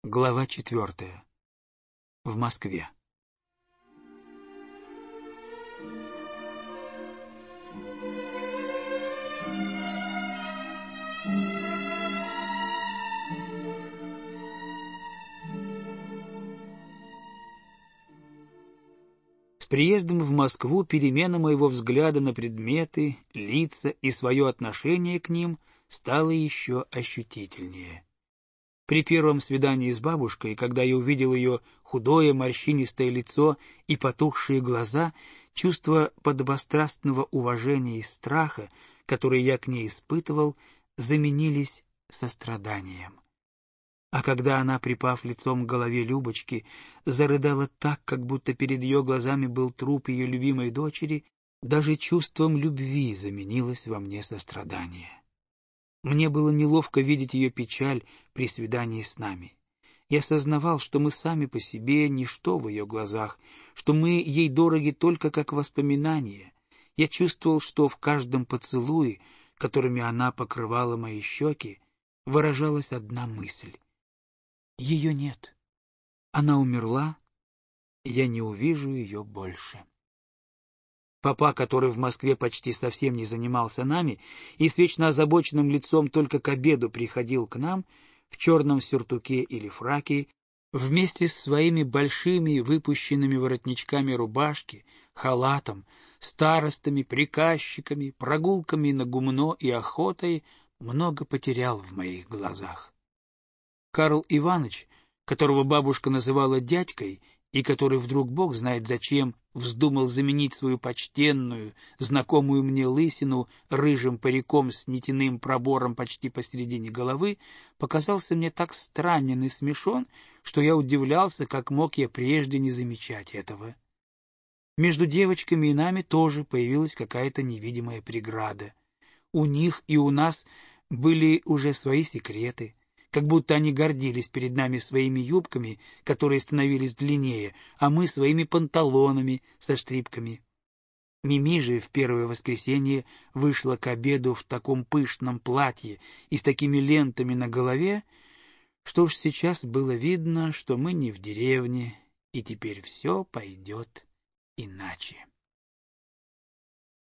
Глава 4. В Москве. С приездом в Москву перемена моего взгляда на предметы, лица и свое отношение к ним стала еще ощутительнее. При первом свидании с бабушкой, когда я увидел ее худое морщинистое лицо и потухшие глаза, чувство подобострастного уважения и страха, которые я к ней испытывал, заменились состраданием. А когда она, припав лицом к голове Любочки, зарыдала так, как будто перед ее глазами был труп ее любимой дочери, даже чувством любви заменилось во мне сострадание. Мне было неловко видеть ее печаль при свидании с нами. Я сознавал, что мы сами по себе ничто в ее глазах, что мы ей дороги только как воспоминания. Я чувствовал, что в каждом поцелуе, которыми она покрывала мои щеки, выражалась одна мысль. Ее нет. Она умерла, я не увижу ее больше. Папа, который в Москве почти совсем не занимался нами и с вечно озабоченным лицом только к обеду приходил к нам в черном сюртуке или фраке, вместе с своими большими выпущенными воротничками рубашки, халатом, старостами, приказчиками, прогулками на гумно и охотой, много потерял в моих глазах. Карл Иваныч, которого бабушка называла дядькой, и который вдруг, бог знает зачем, вздумал заменить свою почтенную, знакомую мне лысину рыжим париком с нитяным пробором почти посередине головы, показался мне так странен и смешон, что я удивлялся, как мог я прежде не замечать этого. Между девочками и нами тоже появилась какая-то невидимая преграда. У них и у нас были уже свои секреты, как будто они гордились перед нами своими юбками, которые становились длиннее, а мы своими панталонами со штрипками. Мими же в первое воскресенье вышла к обеду в таком пышном платье и с такими лентами на голове, что уж сейчас было видно, что мы не в деревне, и теперь все пойдет иначе.